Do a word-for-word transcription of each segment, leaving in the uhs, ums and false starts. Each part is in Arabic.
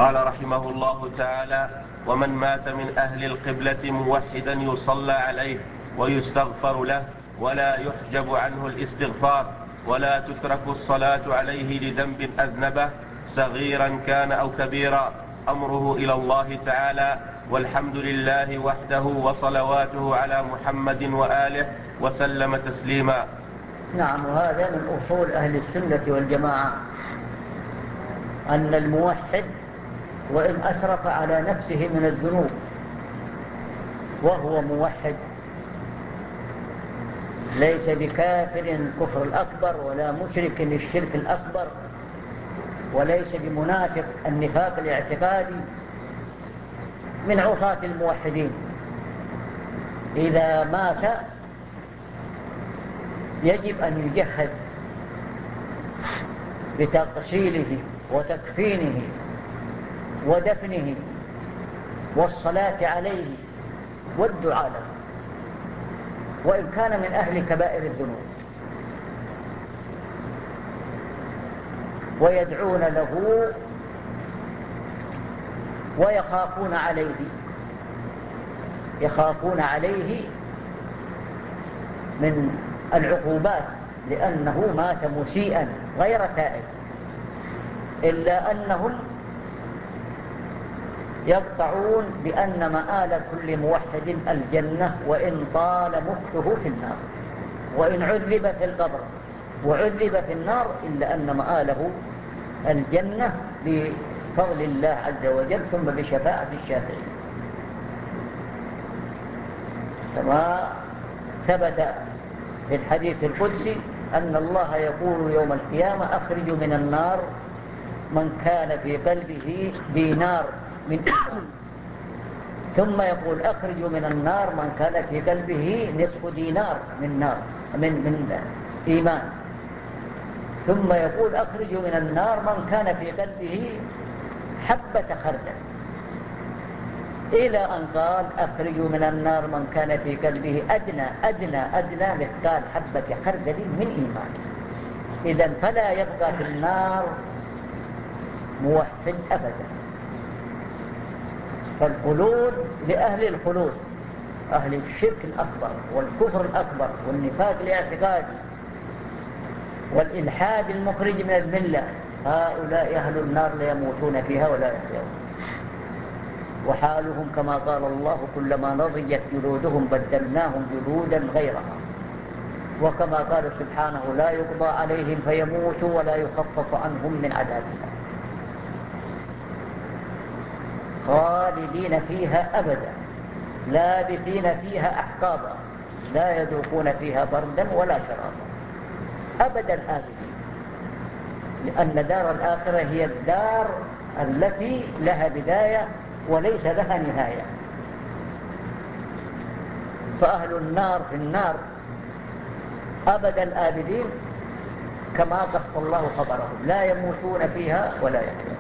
قال رحمه الله تعالى: ومن مات من أهل القبلة موحدا يصلى عليه ويستغفر له ولا يحجب عنه الاستغفار، ولا تترك الصلاة عليه لذنب أذنبه صغيرا كان أو كبيرا، أمره إلى الله تعالى، والحمد لله وحده وصلواته على محمد وآله وسلم تسليما. نعم، وهذا من أصول أهل السنة والجماعة، أن الموحد وإن أسرف على نفسه من الذنوب وهو موحد ليس بكافر كفر الأكبر، ولا مشرك الشرك الأكبر، وليس بمنافق النفاق الاعتقادي، من عصاة الموحدين. إذا مات يجب أن يجهز بتغسيله وتكفينه ودفنه والصلاة عليه والدعاء له، وإن كان من أهل كبائر الذنوب، ويدعون له ويخافون عليه يخافون عليه من العقوبات، لأنه مات مسيئا غير تائب، إلا أنهم يقطعون بأن مآل كل موحد الجنة وإن طال مكثه في النار، وإن عذب في القبر وعذب في النار، إلا أن مآله الجنة بفضل الله عز وجل ثم بشفاعة الشافعين، كما ثبت في الحديث القدسي أن الله يقول يوم القيامة: أخرجوا من النار من كان في قلبه دينار من إيمان، ثم يقول: أخرجوا من النار من كان في قلبه نصف دينار من نار من من إيمان، ثم يقول: أخرجوا من النار من كان في قلبه حبة خردل، إلى أن قال: أخرجوا من النار من كان في قلبه أدنى أدنى أدنى مثقال حبة خردل من إيمان. إذن فلا يبقى في النار موحد أبدا. فالخلود لأهل الخلود، أهل الشرك الأكبر والكفر الأكبر والنفاق الاعتقادي والإلحاد المخرج من الملة، هؤلاء أهل النار ليموتون فيها ولا يحيون، وحالهم كما قال الله: كلما نضجت جلودهم بدلناهم جلودا غيرها، وكما قال سبحانه: لا يقضى عليهم فيموتوا ولا يخفف عنهم من عذابها، خالدين فيها أبدا لابثين فيها أحقابا لا يذوقون فيها بردا ولا شرابا أبدا آبدين، لأن دار الآخرة هي الدار التي لها بداية وليس لها نهاية. فأهل النار في النار أبدا الآبدين، كما قص الله خبرهم: لا يموتون فيها ولا يحيون.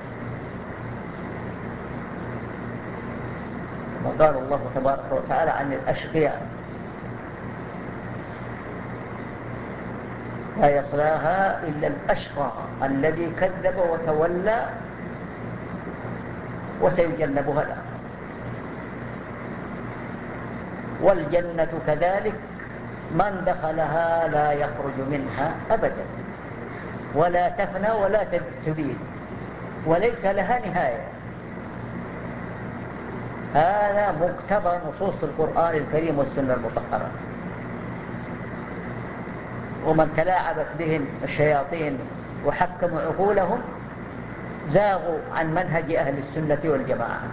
وقال الله تبارك وتعالى عن الأشقياء: لا يصلاها إلا الأشقى الذي كذب وتولى وسيجنبها الآخرة. والجنة كذلك، من دخلها لا يخرج منها أبدا، ولا تفنى ولا تبيد، وليس لها نهاية. هذا مقتضى نصوص القرآن الكريم والسنة المطهرة. ومن تلاعبت بهم الشياطين وحكموا عقولهم زاغوا عن منهج أهل السنة والجماعة.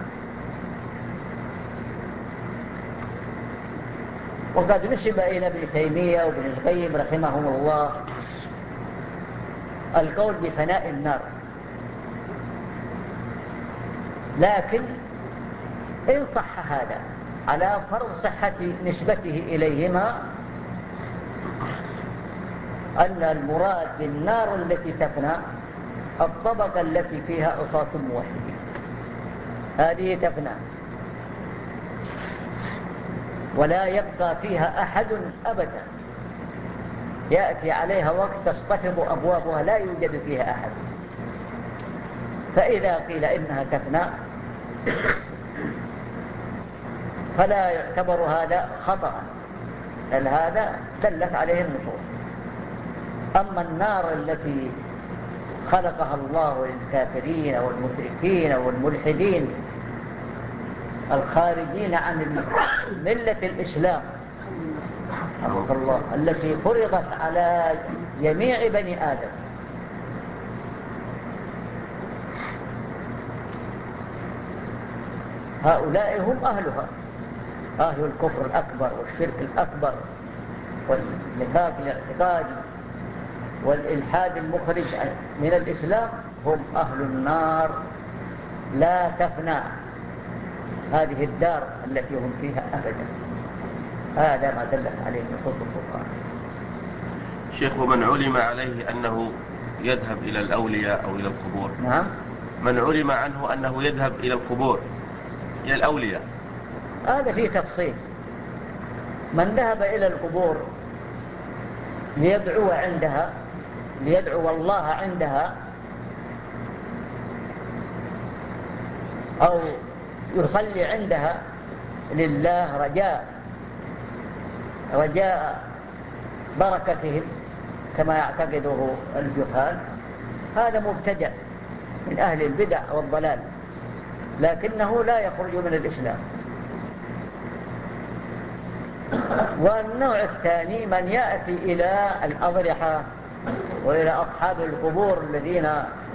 وقد نسب إلى ابن تيمية وابن القيم رحمهم الله القول بفناء النار، لكن إن صح هذا على فرض صحة نسبته إليهما، أن المراد بالنار التي تفنى الطبقة التي فيها عصاة موحدين، هذه تفنى ولا يبقى فيها أحد أبدا، يأتي عليها وقت تصطفب أبوابها لا يوجد فيها أحد. فإذا قيل إنها تفنى فلا يعتبر هذا خطأ، بل هذا دلت عليه النصوص. أما النار التي خلقها الله للكافرين والمشركين والملحدين الخارجين عن ملة الإسلام رحمه الله، التي فرضت على جميع بني آدم، هؤلاء هم أهلها، أهل الكفر الأكبر والشرك الأكبر والنفاق الاعتقادي والإلحاد المخرج من الإسلام، هم أهل النار لا تفنى هذه الدار التي هم فيها أبدا. هذا ما دلت عليه نصوص القرآن. شيخ، ومن علم عليه أنه يذهب إلى الأولياء أو إلى القبور؟ نعم. من علم عنه أنه يذهب إلى القبور إلى الأولياء، هذا فيه تفصيل. من ذهب إلى القبور ليدعو عندها، ليدعو الله عندها، أو يصلي عندها لله رجاء رجاء بركتهم كما يعتقده الجهال، هذا مبتدع من أهل البدع والضلال، لكنه لا يخرج من الإسلام. والنوع الثاني من يأتي إلى الأضرحة وإلى أصحاب القبور الذين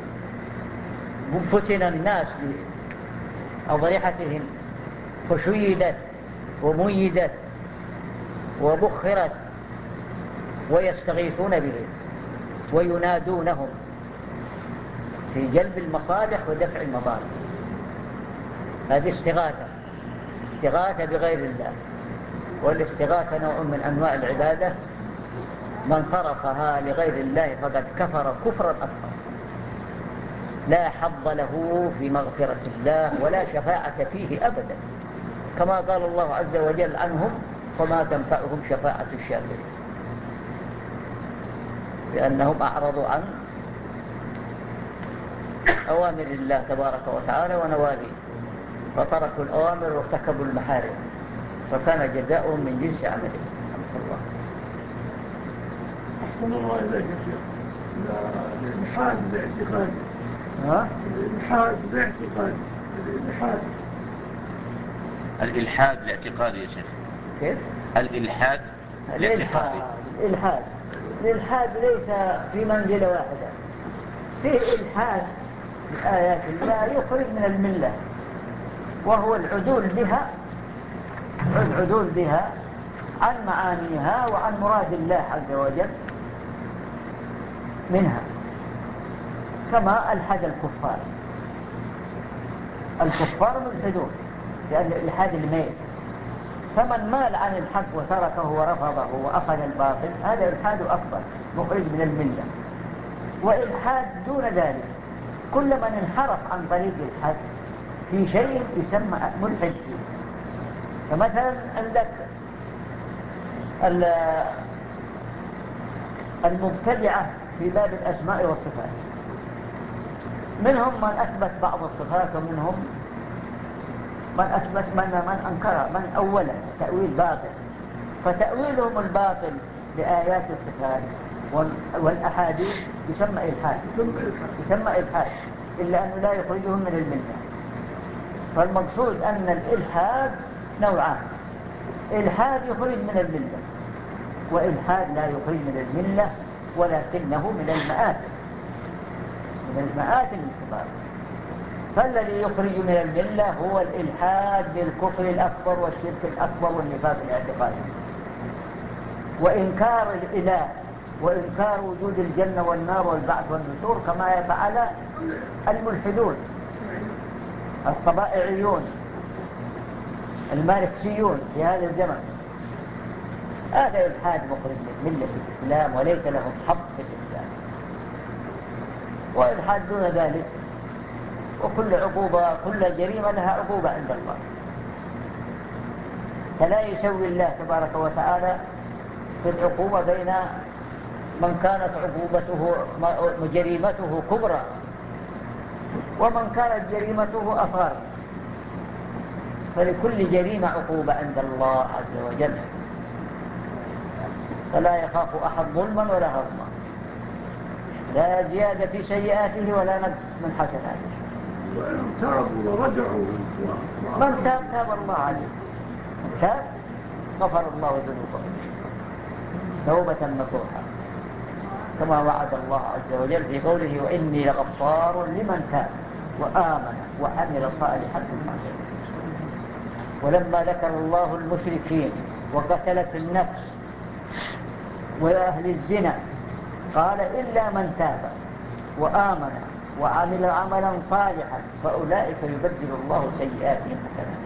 فتن الناس بأضرحتهم فشيدت وميزت وبخرت، ويستغيثون بهم وينادونهم في جلب المصالح ودفع المضار. هذه استغاثة، استغاثة بغير الله. والاستغاثة نوع من أنواع العبادة، من صرفها لغير الله فقد كفر كفرا أكبر، لا حظ له في مغفرة الله ولا شفاعة فيه أبدا، كما قال الله عز وجل عنهم: فما تنفعهم شفاعة الشافعين، لأنهم أعرضوا عن أوامر الله تبارك وتعالى ونواهيه، فتركوا الأوامر وارتكبوا المحارم، فكان جزاؤهم من جنس عملهم. الله. أحسن الله إليك يا شيخ. الإلحاد باعتقاد. ها؟ الإلحاد باعتقاد. الإلحاد. الإلحاد الاعتقادي يا شيخ. كيف؟ الإلحاد الاعتقادي. الإلحاد الإلحاد ليس في منزلة واحدة، فيه إلحاد بآيات الله يخرج من الملة، وهو العدول بها العدول بها عن معانيها وعن مراد الله عز وجل منها، كما ألحد الكفار. الكفار ملحدون لأن الإلحاد الميل، فمن مال عن الحق وتركه ورفضه وأخذ الباطل هذا إلحاد أكبر مخرج من الملة. وإلحاد دون ذلك، كل من انحرف عن طريق الحد في شيء يسمى ملحد فيه. فمثلا عندك المبتدعة في باب الأسماء والصفات، منهم من أثبت بعض الصفات ومنهم من أثبت من من أنكر من أوله تأويل باطل، فتأويلهم الباطل لآيات الصفات والأحاديث يسمى إلحاد، يسمى إلحاد إلا أنه لا يخرجهم من الملة. فالمقصود أن الإلحاد نوعان: إلحاد يخرج من الملة، وإلحاد لا يخرج من الملة ولكنه من المآثم، من المآثم الكبار. فالذي يخرج من الملة هو الإلحاد بالكفر الأكبر والشرك الأكبر والنفاق الاعتقادي، وإنكار الإله، وإنكار وجود الجنة والنار والبعث والنشور كما يفعل الملحدون الطبائعيون الماركسيون في هذا الزمن. هذا إلحاد مخرج من ملة الإسلام وليس لهم حق في الإسلام. وإلحاد دون ذلك، وكل عقوبة كل جريمة لها عقوبة عند الله، فلا يسوي الله تبارك وتعالى في العقوبة بين من كانت عقوبته جريمته كبرى ومن كانت جريمته أصغر، فلكل جريمة عقوبة عند الله عز وجل، فلا يخاف أحد ظلما ولا هضما، لا زيادة في سيئاته ولا نقص من حسناته. وإن تابوا ورجعوا من تاب تاب الله عليه، من تاب غفر الله ذنوبه توبة نصوحا، كما وعد الله عز وجل في قوله وإني لغفار لمن تاب وآمن وعمل صالحا ثم اهتدى. ولما ذكر الله المشركين وقتلة النفس وأهل الزنا قال إلا من تاب وآمن وعمل عملا صالحا فأولئك يبدل الله سيئاتهم حسنات.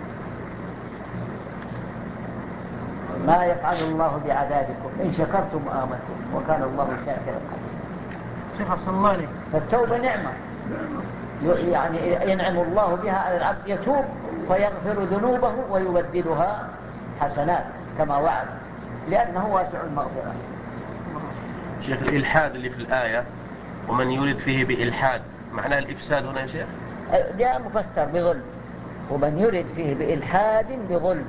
ما يفعل الله بعذابكم إن شكرتم وآمنتم وكان الله شاكرا عليما. شيخ أحسن الله عليك. فالتوبة نعمة، يعني ينعم الله بها على العبد، يتوب فيغفر ذنوبه ويبدلها حسنات كما وعد، لأنه واسع المغفرة. شيخ الإلحاد اللي في الآية ومن يريد فيه بإلحاد معناه الإفساد هنا يا شيخ؟ جاء مفسر بظلم، ومن يريد فيه بإلحاد بظلم،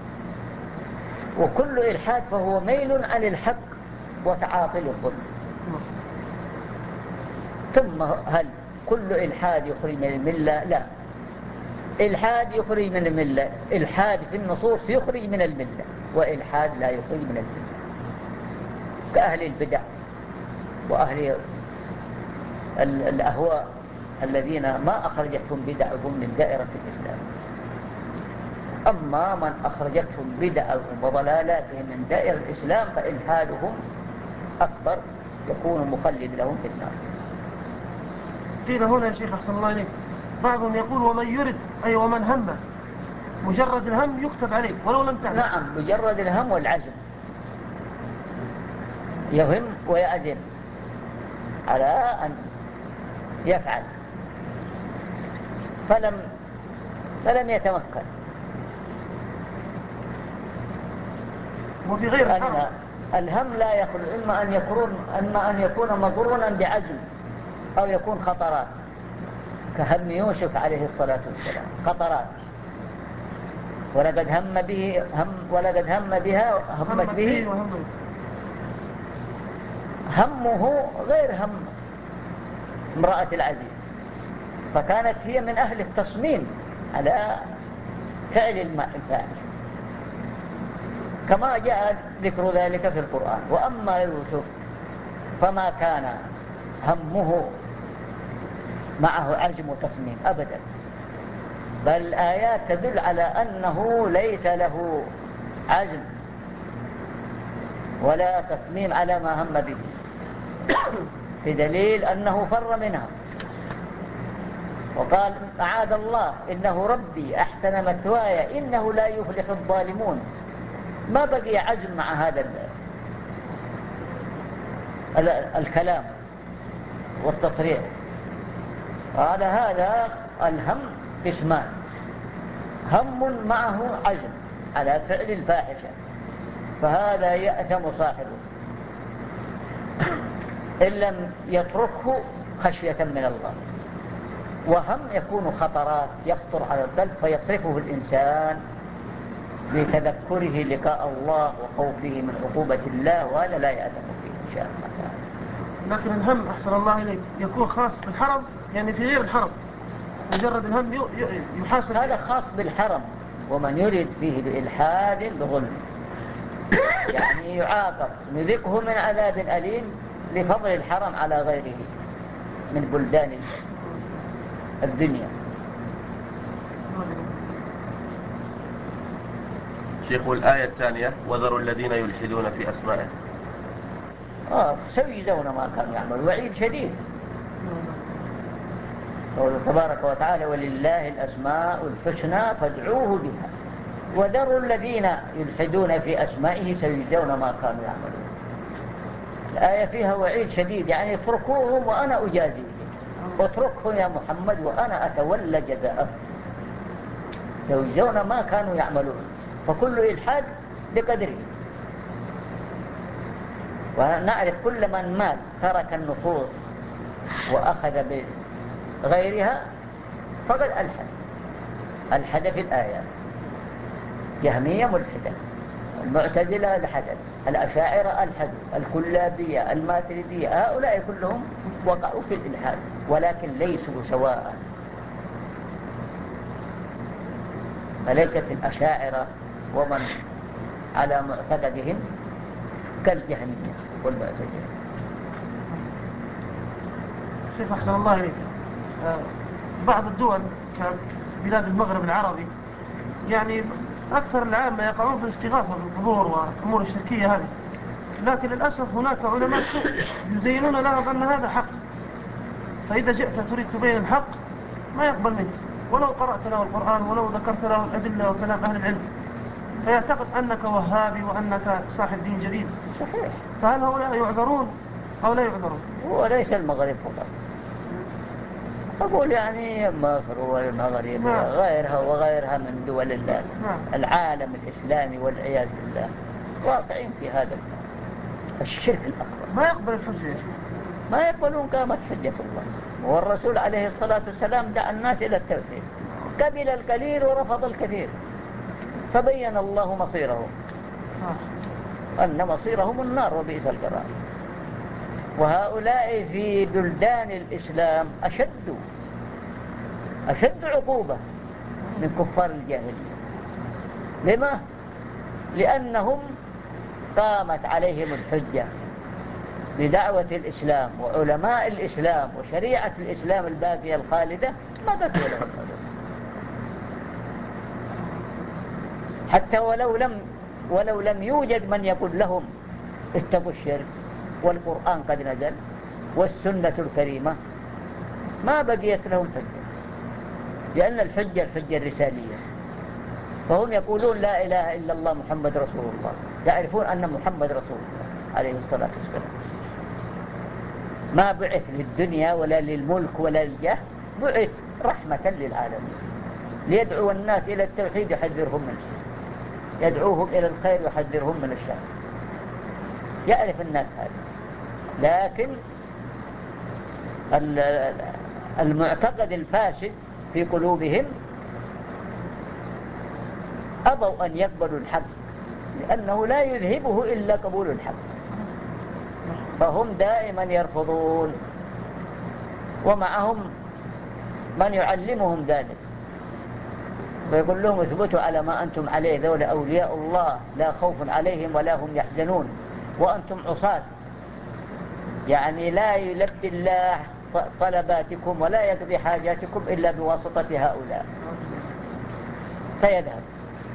وكل إلحاد فهو ميل عن الحق وتعاطي الظلم. ثم هل كل إلحاد يخرج من الملة؟ لا، إلحاد يخرج من الملة، إلحاد في النصوص يخرج من الملة، وإلحاد لا يخرج من الملة، كأهل البدع وأهل الأهواء الذين ما أخرجتهم بدعهم من دائرة الإسلام. أما من أخرجتهم بدعهم وضلالاتهم من دائرة الإسلام فإلحادهم أكبر، يكون مخلد لهم في النار. قيل هنا يا شيخ أحسن الله عليك بعضهم يقول ومن يرد أي ومن هم، مجرد الهم يكتب عليه ولو لم تعلم. نعم، مجرد الهم والعزم، يهم ويعزم على أن يفعل فلم فلم يتمكن. وفي غير الحرم الهم لا يخلو إما أن يكون إما أن يكون مقرونا بعزم أو يكون خطرات، كهم يوسف عليه الصلاة والسلام، خطرات. ولقد هم به هم ولقد هم بها همت به، همه غير هم امرأة العزيز، فكانت هي من أهل التصميم على فعل الفاحش، كما جاء ذكر ذلك في القرآن. وأما يوسف فما كان همه معه عزم وتصميم أبدا، بل الآيات تدل على أنه ليس له عزم ولا تصميم على ما هم به، في دليل أنه فر منها وقال أعاذ الله إنه ربي أحسن مثواي إنه لا يفلح الظالمون. ما بقي عزم مع هذا الكلام والتصريح. قال هذا الهم قسمان، هم معه عزم على فعل الفاحشة فهذا يأثم صاحبه إن لم يتركه خشية من الله، وهم يكون خطرات يخطر على القلب فيصرفه الإنسان بتذكره لقاء الله وخوفه من عقوبة الله، وهذا لا يأثم فيه إن شاء الله تعالى. لكن الهم أحسن الله إليك يكون خاص بالحرم، يعني في غير الحرم مجرد الهم يحاسب، هذا خاص بالحرم. ومن يريد فيه بإلحاد بظلم يعني يعاقب، نذقه من عذاب أليم لفضل الحرم على غيره من بلدان الدنيا. شيخ الآية الثانية وذروا الذين يلحدون في أسمائه، آه سيجزون ما كانوا يعملون، وعيد شديد. قوله تبارك وتعالى ولله الأسماء الحسنى فادعوه بها وذروا الذين يلحدون في أسمائه سيجزون ما كانوا يعملون. الآية فيها وعيد شديد، يعني اتركوهم وأنا أجازيهم، اتركهم يا محمد وأنا أتولى جزاءهم، سيجزون ما كانوا يعملون. فكل إلحاد بقدره. ونعرف كل من مات ترك النصوص وأخذ بغيرها فقد ألحد ألحد في الآيات. جهمية ملحدة، المعتزلة ألحدت، الأشاعرة ألحدوا، الكلابية، الماتريدية، هؤلاء كلهم وقعوا في الإلحاد، ولكن ليسوا سواء. فليست الأشاعرة ومن على معتقدهم كالجهمية والمعتزلة. شيخ أحسن الله إليك، بعض الدول كبلاد المغرب العربي يعني أكثر العامة يقعون في الاستغاثة بالقبور والأمور الشركية هذه، لكن للأسف هناك علماء سوء يزينون لهم أن هذا حق، فإذا جئت تريد تبين الحق ما يقبل منك ولو قرأت له القرآن ولو ذكرت له الأدلة وكلام أهل العلم، فيعتقد أنك وهابي وأنك صاحب دين جديد. صحيح. فهل هؤلاء يعذرون أو لا يعذرون؟ وليس المغرب فقط، أقول يعني مصر والمغرب وغيرها وغيرها من دول الله العالم الإسلامي والعياذ بالله واقعين في هذا الشرك الأكبر. ما يقبل الحجة يا شيخ، ما يقبلون قامت حجة الله. والرسول عليه الصلاة والسلام دعا الناس إلى التوحيد، قبل القليل ورفض الكثير، فبين الله مصيرهم أن مصيرهم النار وبئس القرار. وهؤلاء في بلدان الإسلام أشد أشد عقوبة من كفار الجاهلية. لما؟ لأنهم قامت عليهم الحجة بدعوة الإسلام وعلماء الإسلام وشريعة الإسلام الباقية الخالدة، ما بقي لهم حجة. حتى ولو لم ولو لم يوجد من يقول لهم اتقوا الشرك والقرآن قد نزل والسنة الكريمة، ما بقيت لهم حجة، لأن الحجة الحجة الرسالية. فهم يقولون لا إله إلا الله محمد رسول الله، يعرفون أن محمد رسول الله عليه الصلاة والسلام ما بعث للدنيا ولا للملك ولا للجاه، بعث رحمة للعالمين ليدعو الناس إلى التوحيد يحذرهم من الشرك، يدعوهم إلى الخير يحذرهم من الشر. يعرف الناس هذا، لكن المعتقد الفاسد في قلوبهم أبوا أن يقبلوا الحق، لأنه لا يذهبه إلا قبول الحق، فهم دائما يرفضون، ومعهم من يعلمهم ذلك ويقول لهم اثبتوا على ما أنتم عليه، ذول أولياء الله لا خوف عليهم ولا هم يحزنون، وأنتم عصاة، يعني لا يلبي الله طلباتكم ولا يقضي حاجاتكم إلا بواسطة هؤلاء. فيذهب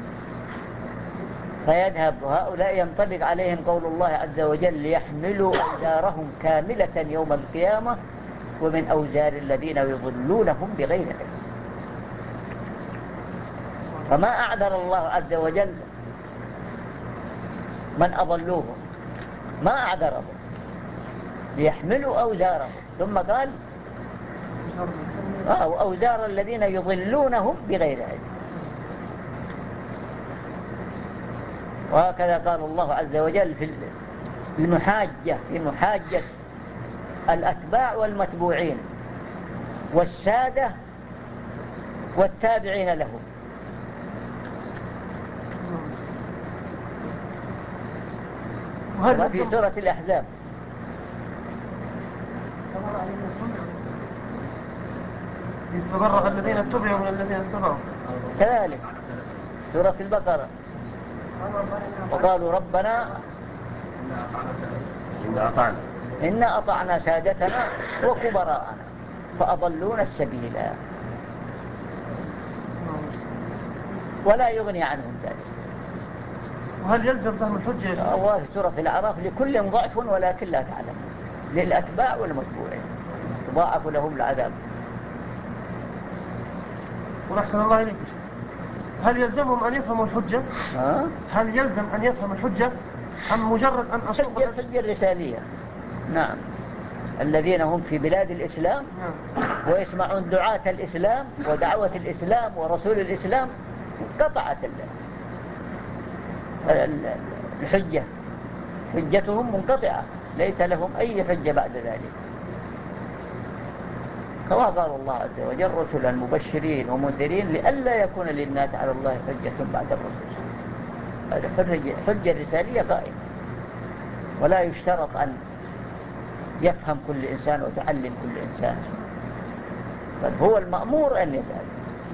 فيذهب هؤلاء ينطبق عليهم قول الله عز وجل ليحملوا أوزارهم كاملة يوم القيامة ومن أوزار الذين يضلونهم بغير علم. فما أعذر الله عز وجل من أضلوهم، ما أعذرهم، ليحملوا أوزارهم، ثم قال آه أوزار الذين يضلونهم بغير علم. وهكذا قال الله عز وجل في المحاجة في محاجة الأتباع والمتبوعين والسادة والتابعين لهم. وهذا في سورة الأحزاب يتبرأ الذين اتبعوا من الذين اتبعوا، كذلك سورة البقرة وقالوا ربنا إنا أطعنا سادتنا وكبراءنا فأضلونا السبيل ولا يغني عنهم ذلك. وهل يلزم فهم الحجة؟ الله في سورة الأعراف لكل ضعف ولكن لا تعلم، للأتباع والمتبوعين ضاعف لهم العذاب. ونحسن الله إليك، هل يلزمهم أن يفهموا الحجة؟ ها؟ هل يلزم أن يفهم الحجة أم مجرد أن أصوب الحجة الحجة الرسالية؟ نعم، الذين هم في بلاد الإسلام نعم. ويسمعون دعاة الإسلام ودعوة الإسلام ورسول الإسلام قطعت الحجة، حجتهم منقطعة، ليس لهم أي حجة بعد ذلك. كما قال الله عز وجل رسلا مبشرين ومنذرين لئلا يكون للناس على الله حجة بعد الرسل. هذه حجة رسالية قائمة، ولا يشترط أن يفهم كل إنسان وتعلم كل إنسان، بل هو المأمور أن يسأل.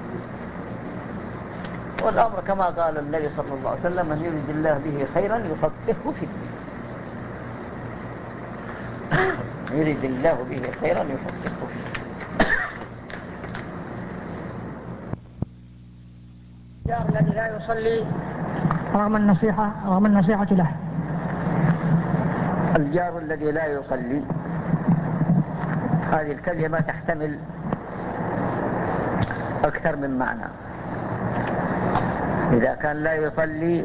والأمر كما قال النبي صلى الله عليه وسلم: من يريد الله به خيرا يفقهه في الدين. يريد الله به خيرا يفقهه في الدين. الجار الذي لا يصلي رغم النصيحة رغم النصيحة له. الجار الذي لا يصلي، هذه الكلمة تحتمل أكثر من معنى. إذا كان لا يصلي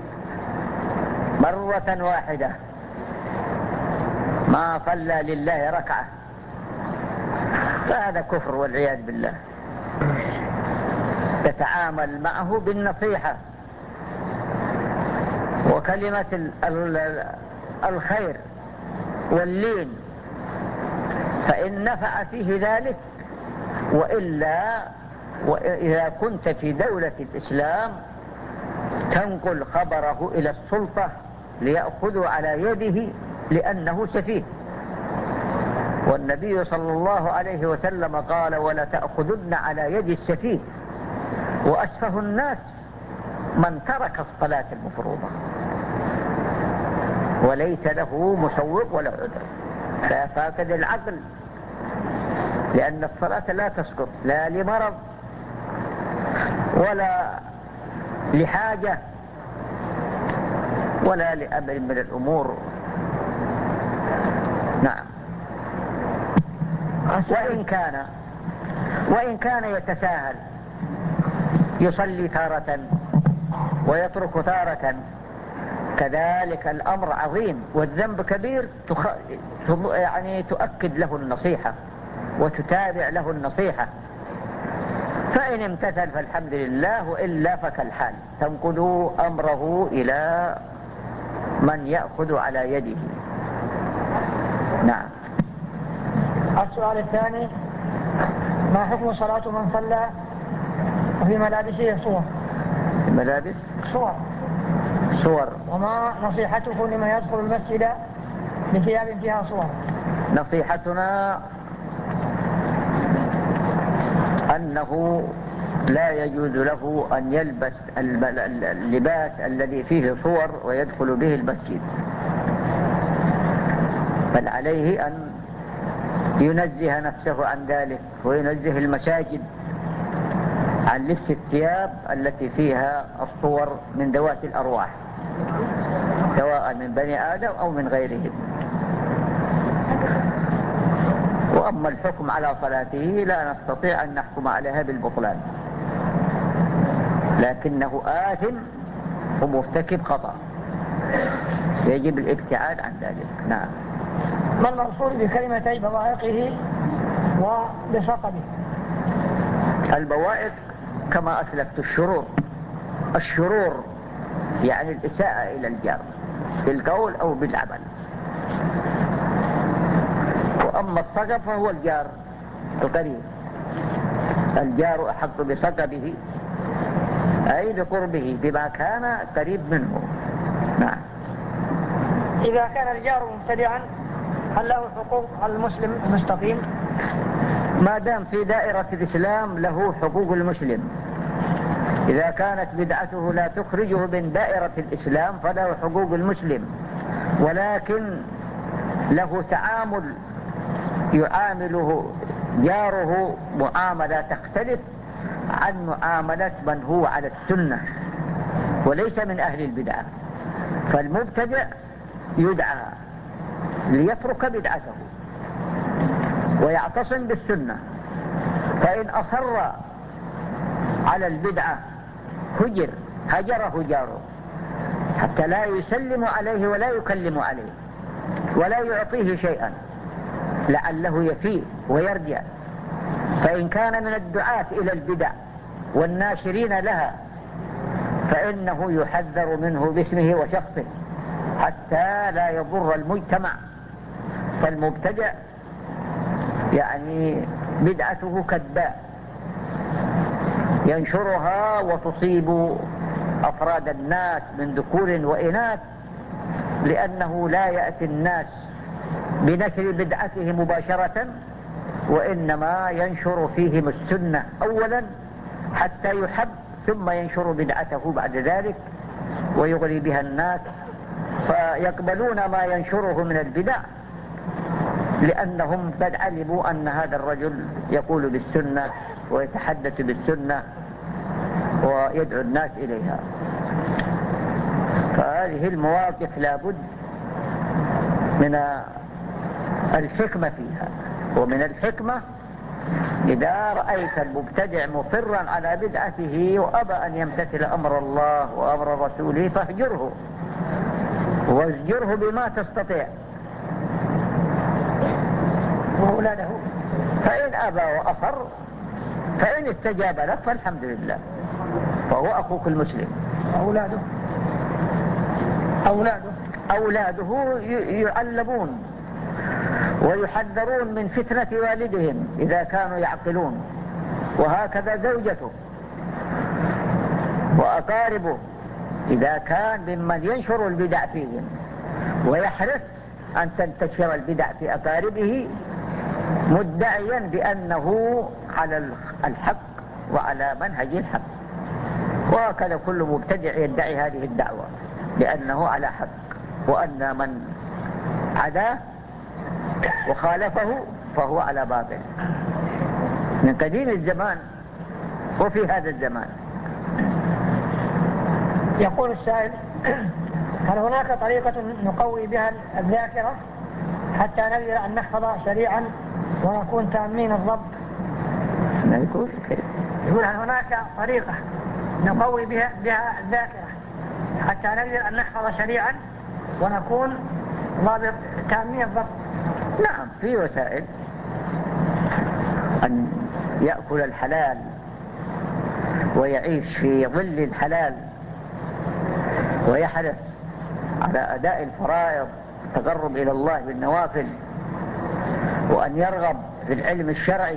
مرة واحدة، ما صلى لله ركعة، فهذا كفر والعياذ بالله. تتعامل معه بالنصيحة وكلمة الخير واللين، فإن نفع فيه ذلك. وإلا وإذا كنت في دولة الإسلام تنقل خبره إلى السلطة ليأخذوا على يده لأنه سفيه. والنبي صلى الله عليه وسلم قال: ولا تأخذن على يد السفيه. وأسفه الناس من ترك الصلاة المفروضة وليس له مسوق ولا عذر، فيفاقد العقل، لأن الصلاة لا تسقط لا لمرض ولا لحاجة ولا لأمر من الأمور. نعم. وإن كان وإن كان يتساهل، يصلي تارة ويترك تارة، كذلك الأمر عظيم والذنب كبير، تخ... يعني تؤكد له النصيحة وتتابع له النصيحة. فإن امتثل فالحمد لله، وإلا فكالحال، تنقل أمره إلى من يأخذ على يده. نعم. السؤال الثاني: ما حكم صلاة من صلى وفي ملابسه صور؟ ملابس صور صور وما نصيحته لمن يدخل المسجد بثياب فيها صور؟ نصيحتنا أنه لا يجوز له أن يلبس اللباس الذي فيه صور ويدخل به المسجد، بل عليه أن ينزه نفسه عن ذلك، وينزه المساجد عن لبس الثياب التي فيها الصور من ذوات الأرواح، سواء من بني آدم أو من غيرهم. وأما الحكم على صلاته لا نستطيع أن نحكم عليها بالبطلان، لكنه آثم ومرتكب خطأ، يجب الابتعاد عن ذلك. نعم. ما المقصود بكلمتي بوائقه وبسقبه؟ البوائق كما أسلفت الشرور. الشرور يعني الإساءة إلى الجار بالقول أو بالعمل. وأما الصقب فهو الجار القريب، الجار أحق بصقبه أي بقربه بما كان قريب منه. نعم. إذا كان الجار مبتدعا هل له حقوق على المسلم المستقيم؟ ما دام في دائرة الإسلام له حقوق المسلم. إذا كانت بدعته لا تخرجه من دائرة الإسلام فله حقوق المسلم، ولكن له تعامل يعامله جاره معاملة تختلف عن معاملة من هو على السنة وليس من أهل البدعة. فالمبتدع يدعى ليترك بدعته ويعتصم بالسنة، فإن أصر على البدعة هجر هجره جاره حتى لا يسلم عليه ولا يكلم عليه ولا يعطيه شيئا لعله يفيء ويرجع. فإن كان من الدعاة إلى البدع والناشرين لها فإنه يحذر منه باسمه وشخصه حتى لا يضر المجتمع. فالمبتدع يعني بدعته كالداء ينشرها وتصيب أفراد الناس من ذكور وإناث، لأنه لا يأتي الناس بنشر بدعته مباشرة، وإنما ينشر فيهم السنة أولا حتى يحب، ثم ينشر بدعته بعد ذلك ويغري بها الناس فيقبلون ما ينشره من البدع، لأنهم قد علموا أن هذا الرجل يقول بالسنة ويتحدث بالسنة ويدعو الناس إليها. فهذه المواقف لابد من الحكمة فيها. ومن الحكمة إذا رأيت المبتدع مصرا على بدعته وأبى أن يمتثل أمر الله وأمر رسوله فاهجره وازجره بما تستطيع وأولاده، فإن أبى وأصر فإن استجاب لك فالحمد لله، فهو أخوك المسلم. أولاده أولاده أولاده يعلمون ويحذرون من فتنة والدهم إذا كانوا يعقلون، وهكذا زوجته وأقاربه إذا كان ممن ينشر البدع فيهم ويحرص أن تنتشر البدع في أقاربه مدعيا بأنه على الحق وعلى منهج الحق. وهكذا كل مبتدع يدعي هذه الدعوة لأنه على حق، وأن من عداه وخالفه فهو على باطل من قديم الزمان وفي هذا الزمان. يقول السائل: هل هناك طريقة نقوي بها الذاكرة حتى نقدر أن نحفظ سريعا ونكون تامين الضبط؟ يقول يقول هل هناك طريقة نقوي بها, بها الذاكرة حتى نقدر أن نحفظ سريعا ونكون ضابط تامين الضبط؟ نعم، في وسائل. أن يأكل الحلال ويعيش في ظل الحلال ويحرص على أداء الفرائض التقرب إلى الله بالنوافل، وأن يرغب في العلم الشرعي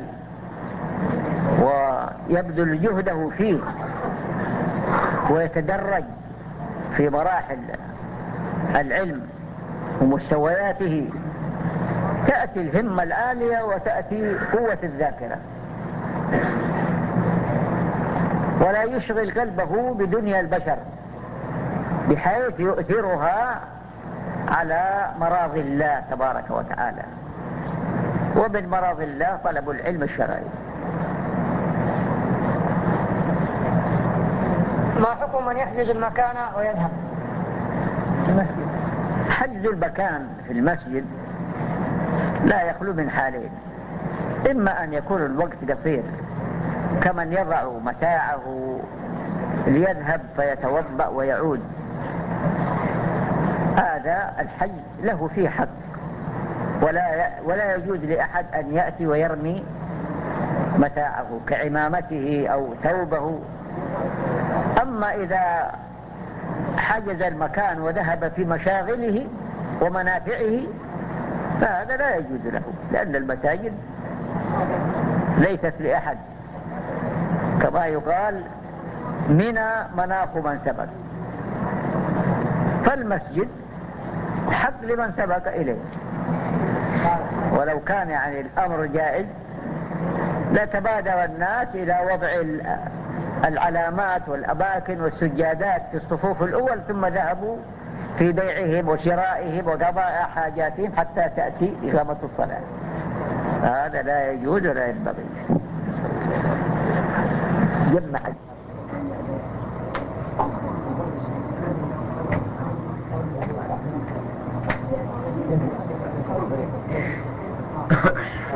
ويبذل جهده فيه ويتدرج في مراحل العلم ومستوياته، تأتي الهمة العالية وتأتي قوة الذاكرة، ولا يشغل قلبه بدنيا البشر بحيث يؤثرها على مراضي الله تبارك وتعالى. ومن مراضي الله طلب العلم الشرعي. ما حكم من يحجز المكان ويذهب في المسجد؟ حجز المكان في المسجد لا يخلو من حالين: إما أن يكون الوقت قصير كمن يضع متاعه ليذهب فيتوضأ ويعود، هذا الحج له فيه حق، ولا ولا يجوز لأحد أن يأتي ويرمي متاعه كعمامته أو ثوبه. أما إذا حجز المكان وذهب في مشاغله ومنافعه فهذا لا يجوز له، لأن المساجد ليست لأحد، كما يقال: منى مناخ من سبق. فالمسجد حق لمن سبق إليه، ولو كان يعني الأمر جائز لتبادر الناس إلى وضع العلامات والأماكن والسجادات في الصفوف الأول، ثم ذهبوا في بيعهم وشرائهم وقضاء حاجاتهم حتى تأتي إقامة الصلاة. هذا لا يجوز ولا ينبغي. جمع